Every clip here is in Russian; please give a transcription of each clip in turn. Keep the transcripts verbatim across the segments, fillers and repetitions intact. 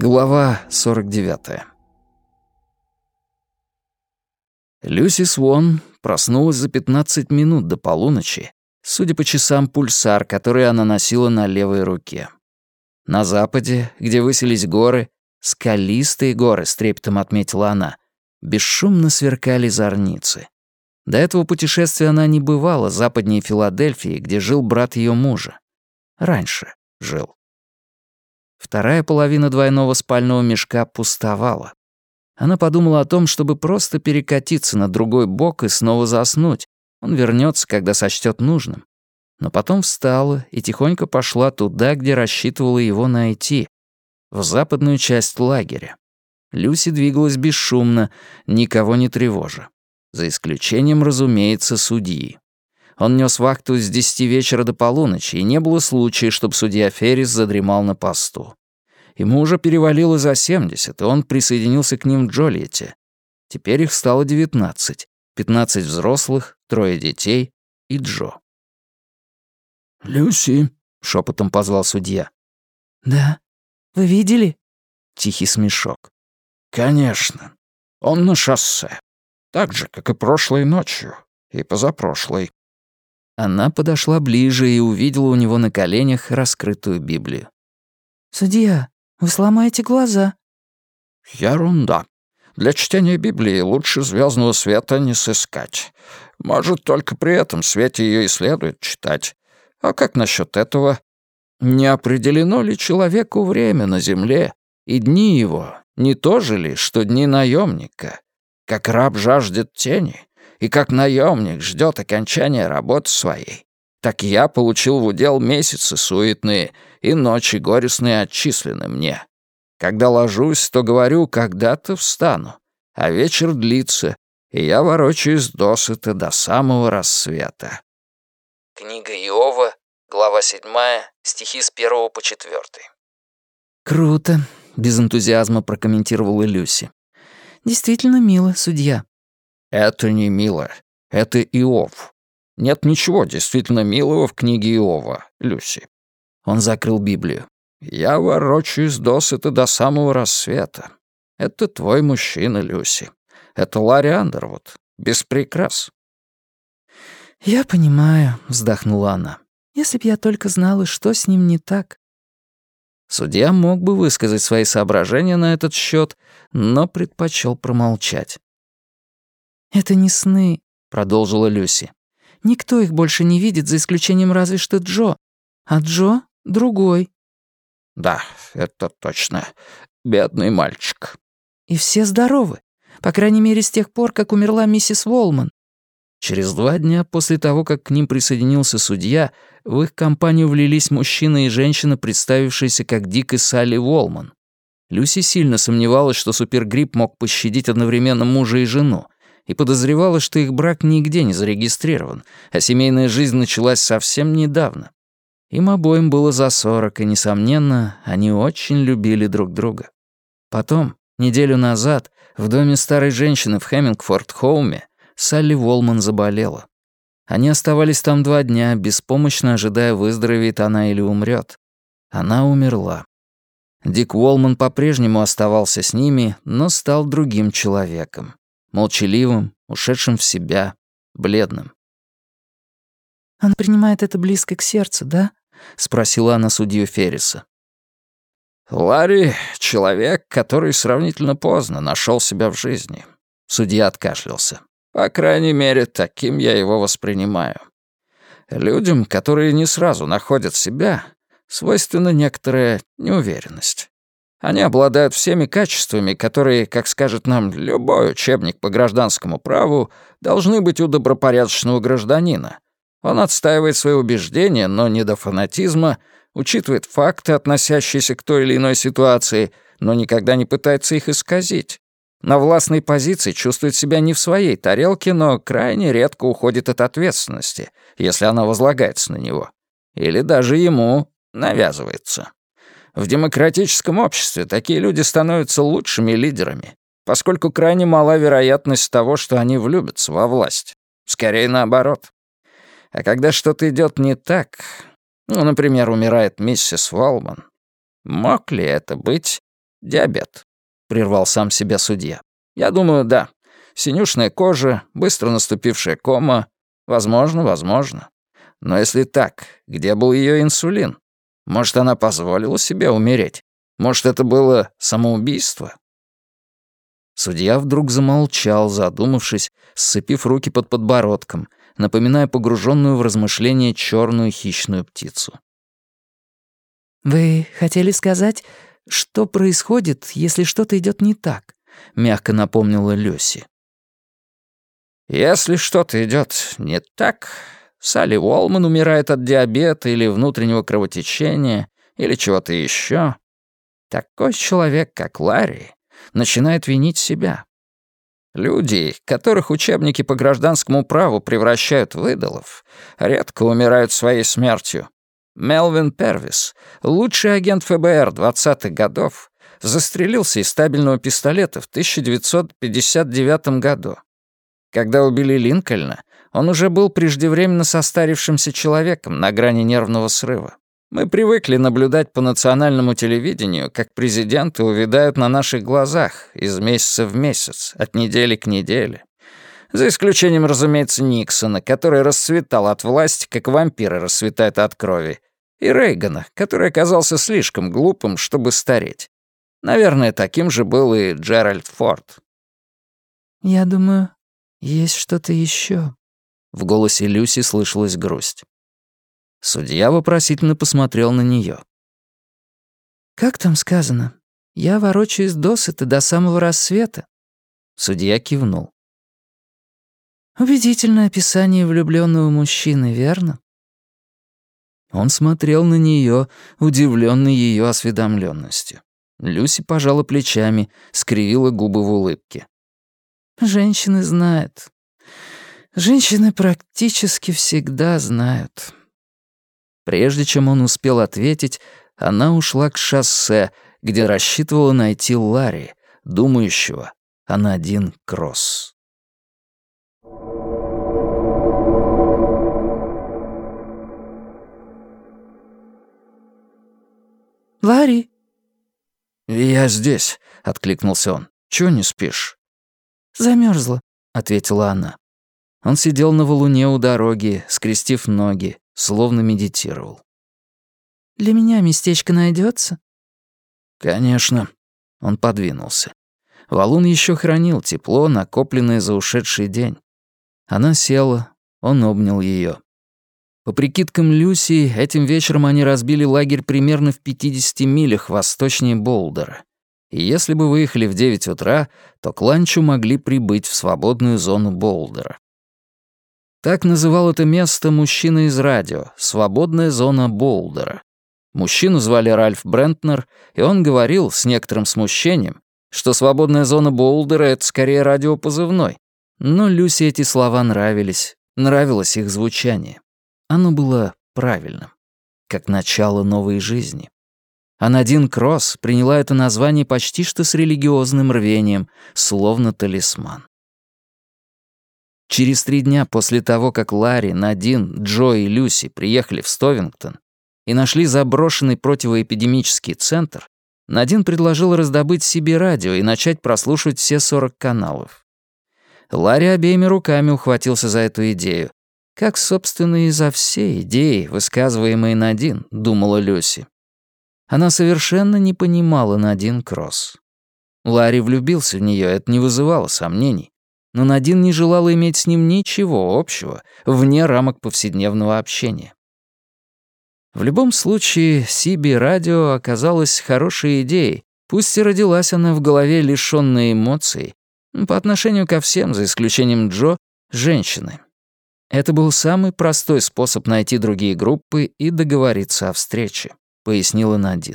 Глава сорок девятая. Люси Свон проснулась за пятнадцать минут до полуночи, судя по часам пульсар, который она носила на левой руке. На западе, где высились горы, скалистые горы, с трепетом отметила она, бесшумно сверкали зорницы. До этого путешествия она не бывала западнее Филадельфии, где жил брат ее мужа. Раньше жил. Вторая половина двойного спального мешка пустовала. Она подумала о том, чтобы просто перекатиться на другой бок и снова заснуть. Он вернется, когда сочтет нужным. Но потом встала и тихонько пошла туда, где рассчитывала его найти, в западную часть лагеря. Люси двигалась бесшумно, никого не тревожа. За исключением, разумеется, судьи. Он нес вахту с десяти вечера до полуночи, и не было случая, чтобы судья Феррис задремал на посту. Ему уже перевалило за семьдесят, и он присоединился к ним в Джольетте. Теперь их стало девятнадцать. пятнадцать взрослых, трое детей и Джо. «Люси», — шепотом позвал судья. «Да. Вы видели?» Тихий смешок. «Конечно. Он на шоссе. Так же, как и прошлой ночью, и позапрошлой». Она подошла ближе и увидела у него на коленях раскрытую Библию. «Судья, вы сломаете глаза». «Ерунда. Для чтения Библии лучше звездного света не сыскать. Может, только при этом свете ее и следует читать. А как насчет этого? Не определено ли человеку время на земле, и дни его не то же ли, что дни наемника? Как раб жаждет тени, и как наемник ждет окончания работы своей, так я получил в удел месяцы суетные, и ночи горестные отчислены мне. Когда ложусь, то говорю, когда-то встану, а вечер длится, и я ворочаюсь досыта до самого рассвета». Книга Иова, глава седьмая, стихи с первого по четвёртый. «Круто», — без энтузиазма прокомментировала Люси. «Действительно мило, судья». «Это не мило. Это Иов. Нет ничего действительно милого в книге Иова, Люси». Он закрыл Библию. «Я ворочаюсь досыта до самого рассвета. Это твой мужчина, Люси. Это Ларри Андервуд. Без прикрас». «Я понимаю», — вздохнула она. «Если б я только знала, что с ним не так». Судья мог бы высказать свои соображения на этот счет, но предпочел промолчать. «Это не сны», — продолжила Люси. «Никто их больше не видит, за исключением разве что Джо. А Джо — другой». «Да, это точно. Бедный мальчик». «И все здоровы. По крайней мере, с тех пор, как умерла миссис Уолман». Через два дня после того, как к ним присоединился судья, в их компанию влились мужчина и женщина, представившиеся как Дик и Салли Уолман. Люси сильно сомневалась, что супергрипп мог пощадить одновременно мужа и жену, и подозревала, что их брак нигде не зарегистрирован, а семейная жизнь началась совсем недавно. Им обоим было за сорок, и, несомненно, они очень любили друг друга. Потом, неделю назад, в доме старой женщины в Хеммингфорд-Хоуме Салли Уолман заболела. Они оставались там два дня, беспомощно ожидая, выздоровеет она или умрет. Она умерла. Дик Уолман по-прежнему оставался с ними, но стал другим человеком. Молчаливым, ушедшим в себя, бледным. «Она принимает это близко к сердцу, да?» — спросила она судью Ферриса. «Ларри — человек, который сравнительно поздно нашел себя в жизни». Судья откашлялся. «По крайней мере, таким я его воспринимаю. Людям, которые не сразу находят себя, свойственна некоторая неуверенность. Они обладают всеми качествами, которые, как скажет нам любой учебник по гражданскому праву, должны быть у добропорядочного гражданина. Он отстаивает свои убеждения, но не до фанатизма, учитывает факты, относящиеся к той или иной ситуации, но никогда не пытается их исказить. На властной позиции чувствует себя не в своей тарелке, но крайне редко уходит от ответственности, если она возлагается на него. Или даже ему навязывается. В демократическом обществе такие люди становятся лучшими лидерами, поскольку крайне мала вероятность того, что они влюбятся во власть. Скорее наоборот. А когда что-то идет не так, ну, например, умирает миссис Уолман, мог ли это быть «Диабет», — прервал сам себя судья. «Я думаю, да. Синюшная кожа, быстро наступившая кома. Возможно, возможно. Но если так, где был ее инсулин? Может, она позволила себе умереть? Может, это было самоубийство?» Судья вдруг замолчал, задумавшись, сцепив руки под подбородком, напоминая погруженную в размышления черную хищную птицу. «Вы хотели сказать, что происходит, если что-то идет не так?» — мягко напомнила Люси. «Если что-то идет не так, Салли Уолман умирает от диабета или внутреннего кровотечения или чего-то еще, такой человек, как Ларри, начинает винить себя. Люди, которых учебники по гражданскому праву превращают в идолов, редко умирают своей смертью. Мелвин Первис, лучший агент эф бэ эр двадцатых годов, застрелился из стабильного пистолета в тысяча девятьсот пятьдесят девятом году. Когда убили Линкольна, он уже был преждевременно состарившимся человеком на грани нервного срыва. Мы привыкли наблюдать по национальному телевидению, как президенты увядают на наших глазах из месяца в месяц, от недели к неделе. За исключением, разумеется, Никсона, который расцветал от власти, как вампиры расцветают от крови, и Рейгана, который оказался слишком глупым, чтобы стареть. Наверное, таким же был и Джеральд Форд. «Я думаю, есть что-то еще». В голосе Люси слышалась грусть. Судья вопросительно посмотрел на нее. «Как там сказано? Я ворочаюсь досыта до самого рассвета». Судья кивнул. «Убедительное описание влюбленного мужчины, верно?» Он смотрел на нее, удивленный ее осведомленностью. Люси пожала плечами, скривила губы в улыбке. «Женщины знают. Женщины практически всегда знают». Прежде чем он успел ответить, она ушла к шоссе, где рассчитывала найти Ларри, думающего о Надин Кросс. «Ларри!» «Я здесь», — откликнулся он. «Чего не спишь?» «Замерзла», — ответила она. Он сидел на валуне у дороги, скрестив ноги, словно медитировал. «Для меня местечко найдется?» «Конечно». Он подвинулся. Валун еще хранил тепло, накопленное за ушедший день. Она села, он обнял ее. По прикидкам Люси, этим вечером они разбили лагерь примерно в пятидесяти милях восточнее Болдера. И если бы выехали в девять утра, то к ланчу могли прибыть в свободную зону Болдера. Так называл это место мужчина из радио, свободная зона Болдера. Мужчину звали Ральф Брентнер, и он говорил с некоторым смущением, что свободная зона Болдера — это скорее радиопозывной. Но Люси эти слова нравились, нравилось их звучание. Оно было правильным, как начало новой жизни. А Надин Кросс приняла это название почти что с религиозным рвением, словно талисман. Через три дня после того, как Ларри, Надин, Джо и Люси приехали в Стовингтон и нашли заброшенный противоэпидемический центр, Надин предложила раздобыть себе радио и начать прослушивать все сорок каналов. Ларри обеими руками ухватился за эту идею. Как, собственно, и за все идеи, высказываемые Надин, думала Люси. Она совершенно не понимала Надин Кросс. Ларри влюбился в нее, это не вызывало сомнений. Но Надин не желала иметь с ним ничего общего, вне рамок повседневного общения. В любом случае, си би-радио оказалось хорошей идеей, пусть и родилась она в голове лишённой эмоций, по отношению ко всем, за исключением Джо, женщины. Это был самый простой способ найти другие группы и договориться о встрече, пояснила Надин.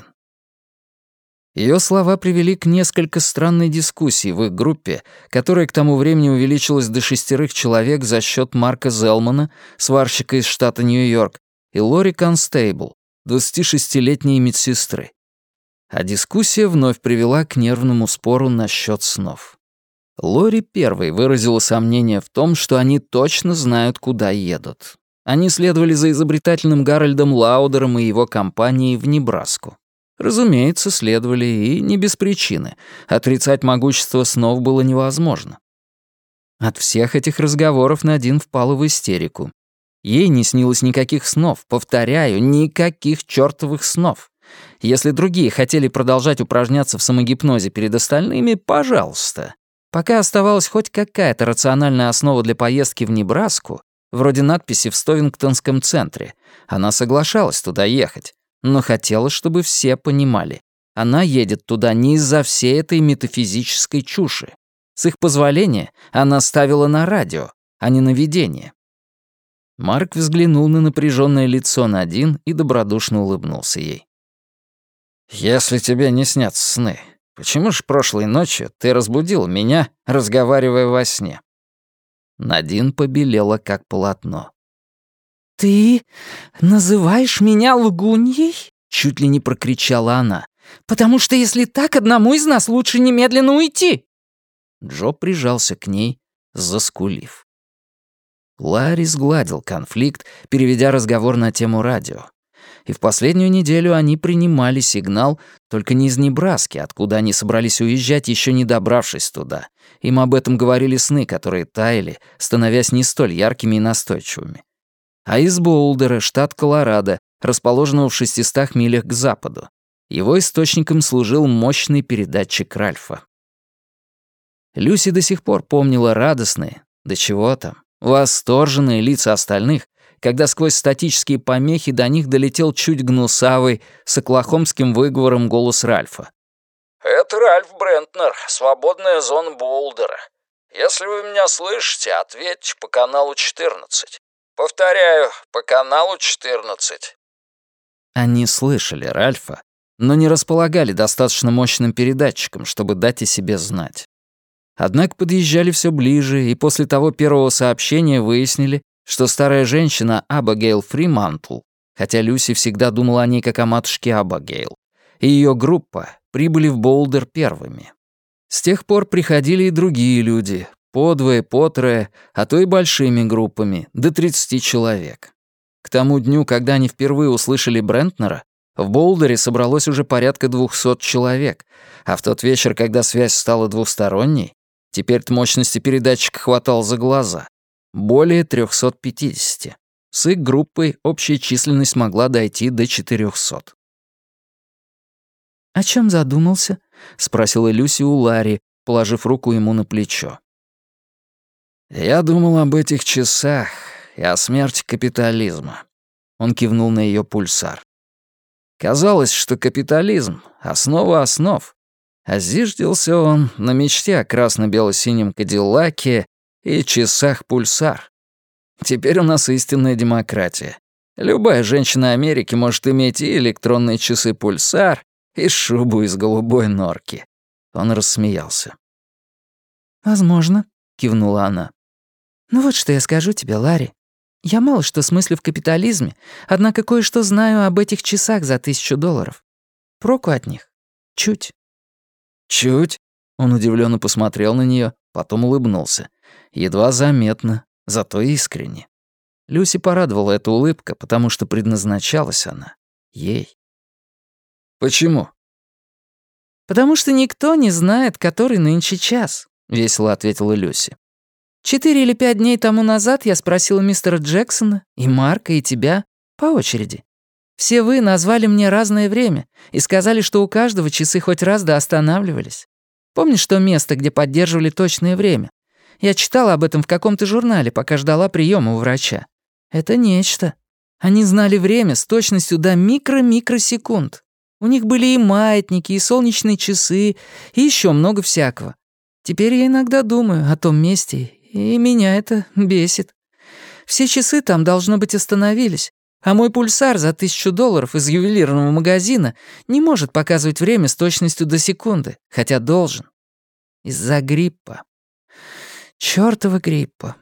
Ее слова привели к несколько странной дискуссии в их группе, которая к тому времени увеличилась до шестерых человек за счет Марка Зелмана, сварщика из штата Нью-Йорк, и Лори Констейбл, двадцатишестилетней медсестры. А дискуссия вновь привела к нервному спору насчет снов. Лори первой выразила сомнение в том, что они точно знают, куда едут. Они следовали за изобретательным Гарольдом Лаудером и его компанией в Небраску. Разумеется, следовали, и не без причины. Отрицать могущество снов было невозможно. От всех этих разговоров Надин впала в истерику. Ей не снилось никаких снов, повторяю, никаких чёртовых снов. Если другие хотели продолжать упражняться в самогипнозе перед остальными, пожалуйста. Пока оставалась хоть какая-то рациональная основа для поездки в Небраску, вроде надписи в Стовингтонском центре, она соглашалась туда ехать, но хотела, чтобы все понимали. Она едет туда не из-за всей этой метафизической чуши. С их позволения она ставила на радио, а не на видение. Марк взглянул на напряженное лицо Надин и добродушно улыбнулся ей. «Если тебе не снятся сны, почему же прошлой ночью ты разбудил меня, разговаривая во сне?» Надин побелела, как полотно. «Ты называешь меня лгуньей?» — чуть ли не прокричала она. «Потому что если так, одному из нас лучше немедленно уйти!» Джо прижался к ней, заскулив. Ларри сгладил конфликт, переведя разговор на тему радио. И в последнюю неделю они принимали сигнал только не из Небраски, откуда они собрались уезжать, еще не добравшись туда. Им об этом говорили сны, которые таяли, становясь не столь яркими и настойчивыми. А из Боулдера, штат Колорадо, расположенного в шестистах милях к западу. Его источником служил мощный передатчик Ральфа. Люси до сих пор помнила радостные, да чего там, восторженные лица остальных, когда сквозь статические помехи до них долетел чуть гнусавый, с оклахомским выговором голос Ральфа. «Это Ральф Брентнер, свободная зона Боулдера. Если вы меня слышите, ответьте по каналу четырнадцать. Повторяю, по каналу четырнадцать». Они слышали Ральфа, но не располагали достаточно мощным передатчиком, чтобы дать о себе знать. Однако подъезжали все ближе, и после того первого сообщения выяснили, что старая женщина Абигейл Фримантл, хотя Люси всегда думала о ней как о матушке Абигейл, и ее группа прибыли в Боулдер первыми. С тех пор приходили и другие люди, по двое, по трое, а то и большими группами, до тридцати человек. К тому дню, когда они впервые услышали Брентнера, в Боулдере собралось уже порядка двухсот человек, а в тот вечер, когда связь стала двусторонней, теперь-то мощности передатчика хватало за глаза, более трёхсот пятидесяти. С их группой общая численность могла дойти до четырёхсот. «О чем задумался?» — спросила Люси у Ларри, положив руку ему на плечо. «Я думал об этих часах и о смерти капитализма». Он кивнул на ее пульсар. Казалось, что капитализм — основа основ, а зиждился он на мечте о красно-бело-синем Кадиллаке и часах пульсар. Теперь у нас истинная демократия. Любая женщина Америки может иметь и электронные часы пульсар, и шубу из голубой норки. Он рассмеялся. «Возможно», — кивнула она. «Ну вот что я скажу тебе, Ларри. Я мало что смыслю в капитализме, однако кое-что знаю об этих часах за тысячу долларов. Проку от них? Чуть». «Чуть?» — он удивленно посмотрел на нее, потом улыбнулся. Едва заметно, зато искренне. Люси порадовала эта улыбка, потому что предназначалась она ей. «Почему?» «Потому что никто не знает, который нынче час», — весело ответила Люси. «Четыре или пять дней тому назад я спросила мистера Джексона, и Марка, и тебя, по очереди. Все вы назвали мне разное время и сказали, что у каждого часы хоть раз да останавливались. Помнишь то место, где поддерживали точное время? Я читала об этом в каком-то журнале, пока ждала приема у врача. Это нечто. Они знали время с точностью до микро-микросекунд. У них были и маятники, и солнечные часы, и еще много всякого. Теперь я иногда думаю о том месте, и меня это бесит. Все часы там, должно быть, остановились, а мой пульсар за тысячу долларов из ювелирного магазина не может показывать время с точностью до секунды, хотя должен. Из-за гриппа. Чёртова гриппа».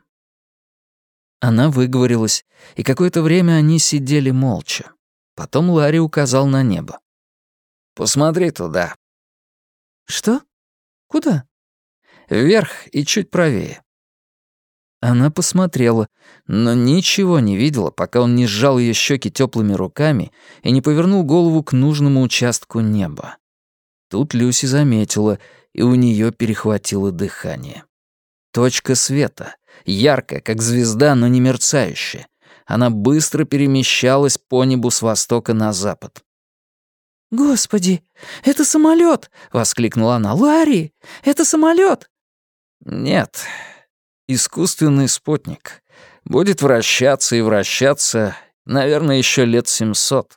Она выговорилась, и какое-то время они сидели молча. Потом Ларри указал на небо. «Посмотри туда». «Что? Куда?» «Вверх и чуть правее». Она посмотрела, но ничего не видела, пока он не сжал ее щеки теплыми руками и не повернул голову к нужному участку неба. Тут Люси заметила, и у нее перехватило дыхание. Точка света, яркая, как звезда, но не мерцающая. Она быстро перемещалась по небу с востока на запад. «Господи, это самолет! воскликнула она. «Ларри, это самолет! «Нет, искусственный спутник. Будет вращаться и вращаться, наверное, еще лет семьсот».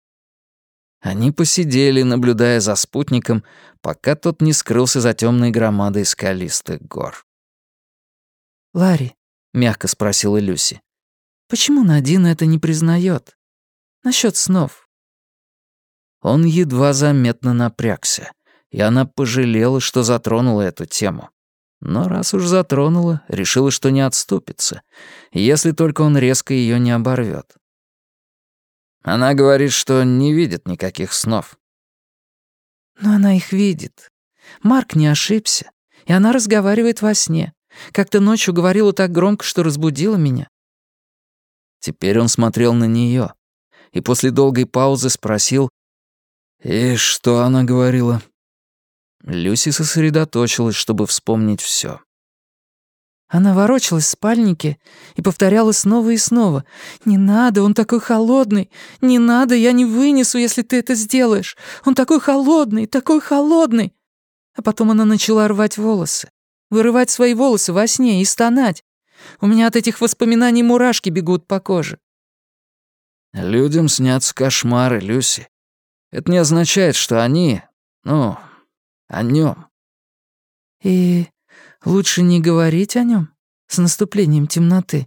Они посидели, наблюдая за спутником, пока тот не скрылся за темной громадой скалистых гор. «Ларри», — мягко спросила Люси, — «почему Надин это не признает? Насчет снов». Он едва заметно напрягся, и она пожалела, что затронула эту тему. Но раз уж затронула, решила, что не отступится, если только он резко ее не оборвет. Она говорит, что не видит никаких снов. Но она их видит. Марк не ошибся, и она разговаривает во сне. Как-то ночью говорила так громко, что разбудила меня. Теперь он смотрел на нее, и после долгой паузы спросил: «И что она говорила?» Люси сосредоточилась, чтобы вспомнить все. Она ворочалась в спальнике и повторяла снова и снова: «Не надо, он такой холодный! Не надо, я не вынесу, если ты это сделаешь! Он такой холодный, такой холодный!» А потом она начала рвать волосы, вырывать свои волосы во сне и стонать. У меня от этих воспоминаний мурашки бегут по коже. Людям снятся кошмары, Люси. Это не означает, что они, ну, о нем. И лучше не говорить о нем с наступлением темноты.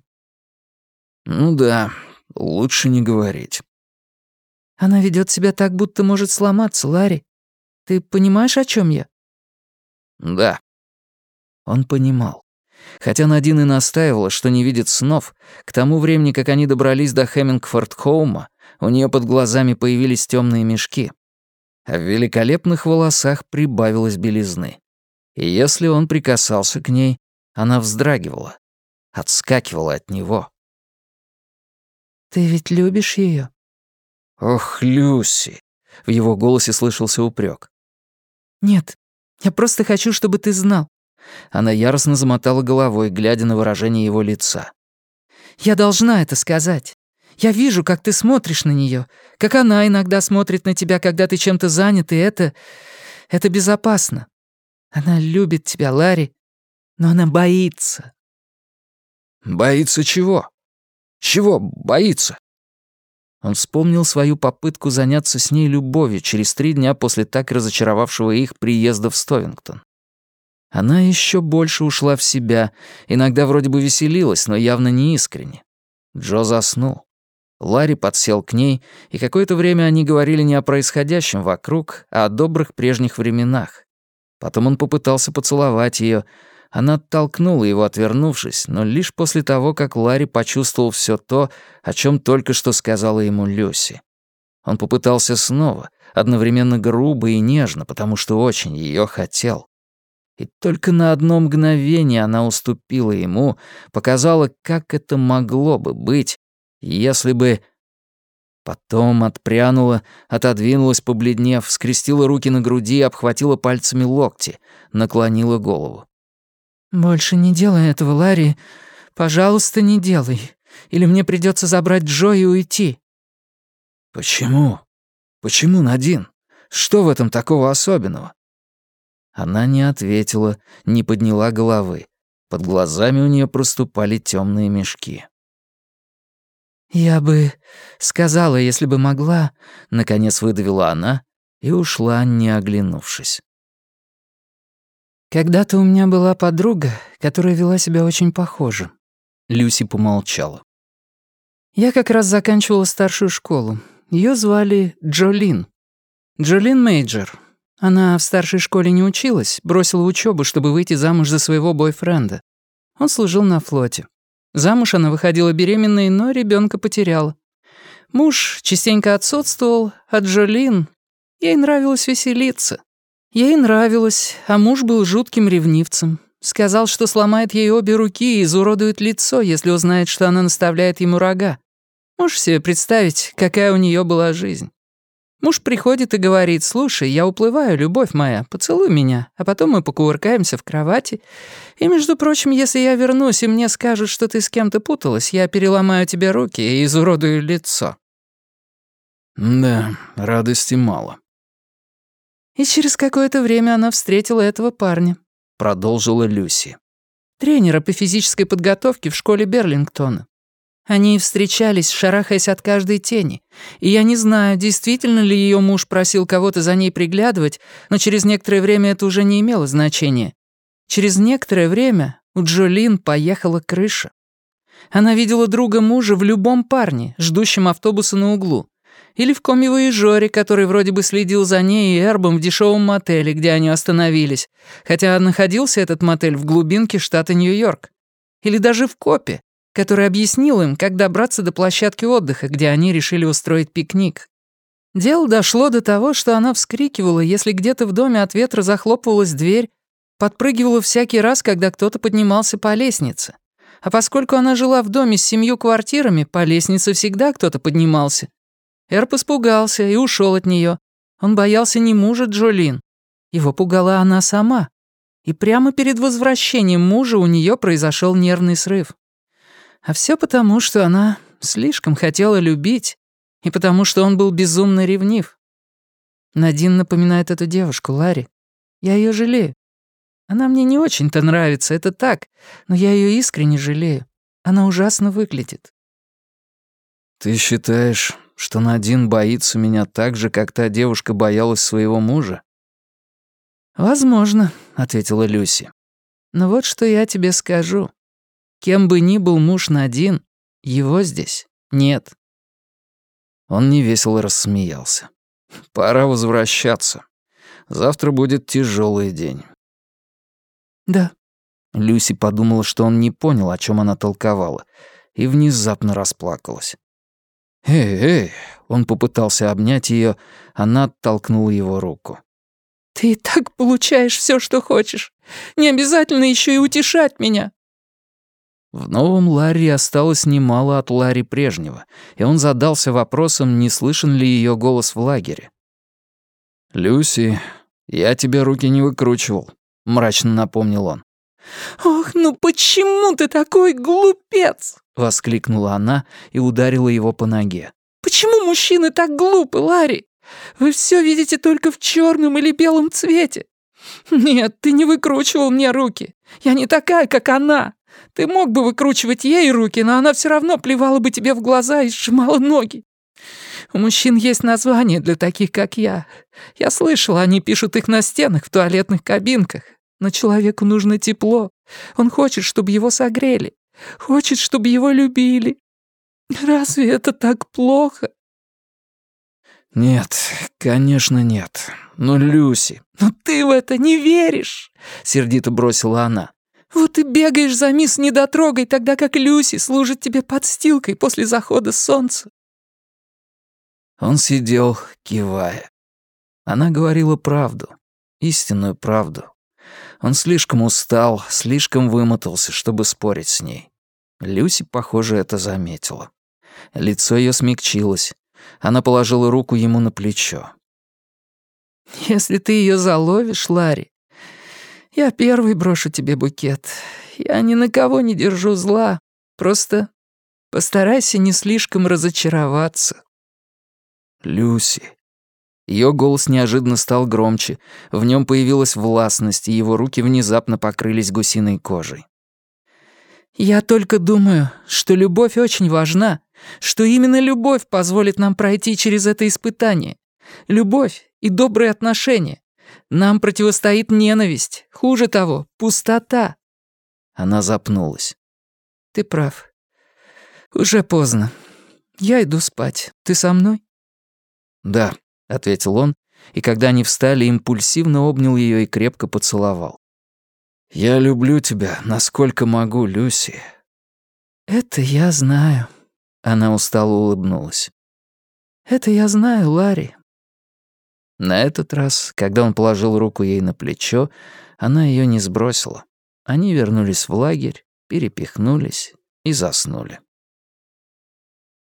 Ну да, лучше не говорить. Она ведет себя так, будто может сломаться, Ларри. Ты понимаешь, о чем я? Да. Он понимал. Хотя Надин и настаивала, что не видит снов, к тому времени, как они добрались до Хеммингфорд-Хоума, у нее под глазами появились темные мешки, а в великолепных волосах прибавилось белизны. И если он прикасался к ней, она вздрагивала, отскакивала от него. «Ты ведь любишь ее? «Ох, Люси!» — в его голосе слышался упрек. «Нет, я просто хочу, чтобы ты знал». Она яростно замотала головой, глядя на выражение его лица. «Я должна это сказать. Я вижу, как ты смотришь на нее, как она иногда смотрит на тебя, когда ты чем-то занят, и это... это безопасно. Она любит тебя, Ларри, но она боится». «Боится чего? Чего боится?» Он вспомнил свою попытку заняться с ней любовью через три дня после так разочаровавшего их приезда в Стовингтон. Она еще больше ушла в себя, иногда вроде бы веселилась, но явно не искренне. Джо заснул. Ларри подсел к ней, и какое-то время они говорили не о происходящем вокруг, а о добрых прежних временах. Потом он попытался поцеловать ее. Она оттолкнула его, отвернувшись, но лишь после того, как Ларри почувствовал все то, о чем только что сказала ему Люси. Он попытался снова, одновременно грубо и нежно, потому что очень ее хотел. И только на одно мгновение она уступила ему, показала, как это могло бы быть, если бы... Потом отпрянула, отодвинулась, побледнев, скрестила руки на груди, обхватила пальцами локти, наклонила голову. «Больше не делай этого, Ларри. Пожалуйста, не делай. Или мне придется забрать Джо и уйти». «Почему? Почему, Надин? Что в этом такого особенного?» Она не ответила, не подняла головы. Под глазами у нее проступали темные мешки. «Я бы сказала, если бы могла», — наконец выдавила она и ушла, не оглянувшись. «Когда-то у меня была подруга, которая вела себя очень похоже». Люси помолчала. «Я как раз заканчивала старшую школу. Ее звали Джолин. Джолин Мейджор. Она в старшей школе не училась, бросила учебу, чтобы выйти замуж за своего бойфренда. Он служил на флоте. Замуж она выходила беременной, но ребенка потеряла. Муж частенько отсутствовал, а Джолин... Ей нравилось веселиться. Ей нравилось, а муж был жутким ревнивцем. Сказал, что сломает ей обе руки и изуродует лицо, если узнает, что она наставляет ему рога. Можешь себе представить, какая у нее была жизнь? Муж приходит и говорит: «Слушай, я уплываю, любовь моя, поцелуй меня, а потом мы покувыркаемся в кровати. И, между прочим, если я вернусь и мне скажут, что ты с кем-то путалась, я переломаю тебе руки и изуродую лицо». Да, радости мало. И через какое-то время она встретила этого парня, Продолжила Люси. тренера по физической подготовке в школе Берлингтона. Они встречались, шарахаясь от каждой тени, и я не знаю, действительно ли ее муж просил кого-то за ней приглядывать, но через некоторое время это уже не имело значения. Через некоторое время у Джолин поехала крыша. Она видела друга мужа в любом парне, ждущем автобуса на углу, или в комми-вояжёре, который вроде бы следил за ней и Эрбом в дешевом мотеле, где они остановились, хотя находился этот мотель в глубинке штата Нью-Йорк. Или даже в копе, который объяснил им, как добраться до площадки отдыха, где они решили устроить пикник. Дело дошло до того, что она вскрикивала, если где-то в доме от ветра захлопывалась дверь, подпрыгивала всякий раз, когда кто-то поднимался по лестнице. А поскольку она жила в доме с семью квартирами, по лестнице всегда кто-то поднимался. Эрб испугался и ушел от нее. Он боялся не мужа Джолин. Его пугала она сама. И прямо перед возвращением мужа у нее произошел нервный срыв. А все потому, что она слишком хотела любить, и потому, что он был безумно ревнив. Надин напоминает эту девушку, Ларри. Я ее жалею. Она мне не очень-то нравится, это так, но я ее искренне жалею. Она ужасно выглядит. Ты считаешь, что Надин боится меня так же, как та девушка боялась своего мужа? «Возможно», — ответила Люси. «Но вот что я тебе скажу. Кем бы ни был муж Надин, его здесь нет». Он невесело рассмеялся. «Пора возвращаться. Завтра будет тяжелый день». «Да». Люси подумала, что он не понял, о чем она толковала, и внезапно расплакалась. «Эй, эй!» — он попытался обнять ее, она оттолкнула его руку. «Ты и так получаешь все, что хочешь. Не обязательно еще и утешать меня». В новом Ларри осталось немало от Ларри прежнего, и он задался вопросом, не слышен ли ее голос в лагере. «Люси, я тебе руки не выкручивал», — мрачно напомнил он. «Ох, ну почему ты такой глупец?» — воскликнула она и ударила его по ноге. «Почему мужчины так глупы, Ларри? Вы все видите только в черном или белом цвете. Нет, ты не выкручивал мне руки. Я не такая, как она. Ты мог бы выкручивать ей руки, но она все равно плевала бы тебе в глаза и сжимала ноги. У мужчин есть названия для таких, как я. Я слышала, они пишут их на стенах в туалетных кабинках. Но человеку нужно тепло. Он хочет, чтобы его согрели. Хочет, чтобы его любили. Разве это так плохо?» «Нет, конечно нет. Но Люси...» «Но ты в это не веришь!» — сердито бросила она. «Вот и бегаешь за мисс Недотрогой, тогда как Люси служит тебе подстилкой после захода солнца». Он сидел, кивая. Она говорила правду, истинную правду. Он слишком устал, слишком вымотался, чтобы спорить с ней. Люси, похоже, это заметила. Лицо ее смягчилось. Она положила руку ему на плечо. «Если ты ее заловишь, Ларри, я первый брошу тебе букет. Я ни на кого не держу зла. Просто постарайся не слишком разочароваться». «Люси». Ее голос неожиданно стал громче, в нем появилась властность, и его руки внезапно покрылись гусиной кожей. «Я только думаю, что любовь очень важна, что именно любовь позволит нам пройти через это испытание. Любовь и добрые отношения. Нам противостоит ненависть, хуже того, пустота». Она запнулась. «Ты прав. Уже поздно. Я иду спать. Ты со мной?» «Да», — ответил он, и когда они встали, импульсивно обнял ее и крепко поцеловал. «Я люблю тебя, насколько могу, Люси». «Это я знаю», — она устало улыбнулась. «Это я знаю, Ларри». На этот раз, когда он положил руку ей на плечо, она ее не сбросила. Они вернулись в лагерь, перепихнулись и заснули.